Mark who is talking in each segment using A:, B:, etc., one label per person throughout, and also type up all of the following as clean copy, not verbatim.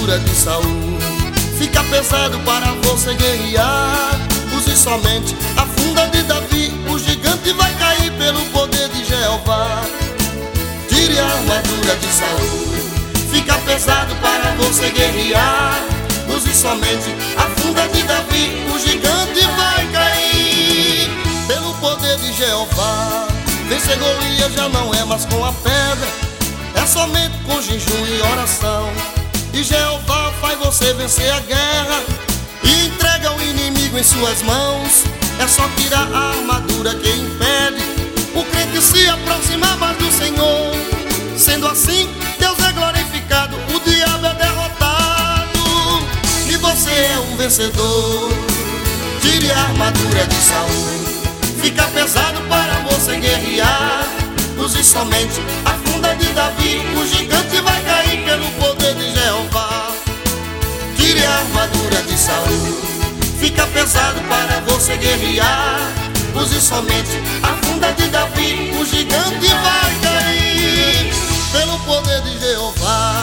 A: armadura de Saul. Fica pesado para você guerrear. Use somente a funda de Davi. O gigante vai cair pelo poder de Jeová. Tire a armadura de Saul. Fica pesado para você guerrear. Use somente a funda de Davi. O gigante vai cair pelo poder de Jeová. Vencer Golias já não é mais com a pedra, é somente com jejum e oração. E Jeová faz você vencer a guerra e entrega o inimigo em suas mãos. É só tirar a armadura que impede o crente se aproximar mais do Senhor. Sendo assim, Deus é glorificado, o diabo é derrotado e você é um vencedor. Tire a armadura de Saul. Fica pesado para você guerrear. Use somente a funda de Davi. O gigante vai cair pelo poder de Jeová. Tire a armadura de Saul. Fica pesado para você guerrear. Use somente a funda de Davi. O gigante vai cair pelo poder de Jeová.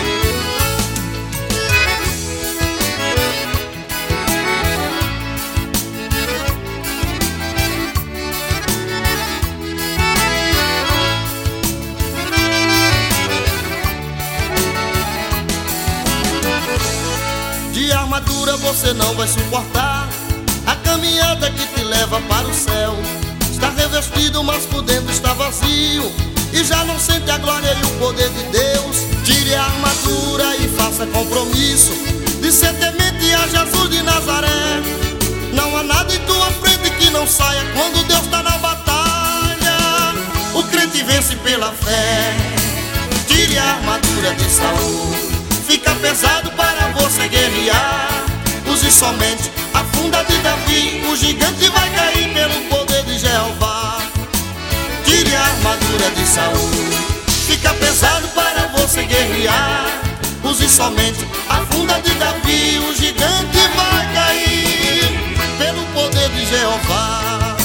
A: De armadura você não vai suportar a caminhada que te leva para o céu. Está revestido, mas por dentro está vazio e já não sente a glória e o poder de Deus. Tire a armadura e faça compromisso de ser temente a Jesus de Nazaré. Não há nada em tua frente que não saia quando Deus está na batalha. O crente vence pela fé. Tire a armadura de Saul. Fica pesado para você guerrear. Use somente a funda de Davi. O gigante vai cair pelo poder de Jeová. Tire a armadura de Saul. Fica pesado para você guerrear. Use somente a funda de Davi. O gigante vai cair pelo poder de Jeová.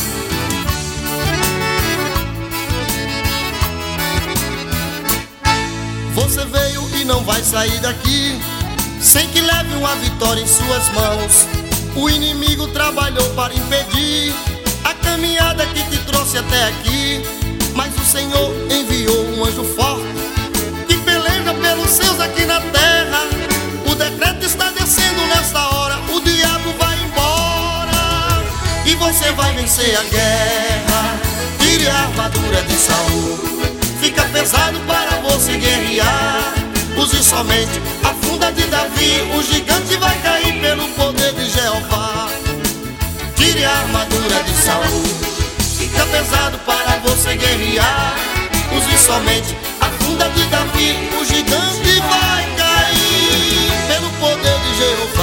A: Você veio e não vai sair daqui sem que leve uma vitória em suas mãos. O inimigo trabalhou para impedir a caminhada que te trouxe até aqui, mas o Senhor enviou um anjo forte que peleja pelos seus aqui na terra. O decreto está descendo nesta hora. O diabo vai embora e você vai vencer a guerra. Tire a armadura de Saul. Fica pesado para você guerrear. Use somente a funda de Davi. O gigante vai cair pelo poder de Jeová. Tire a armadura de Saul. Fica pesado para você guerrear. Use somente a funda de Davi. O gigante vai cair pelo poder de Jeová.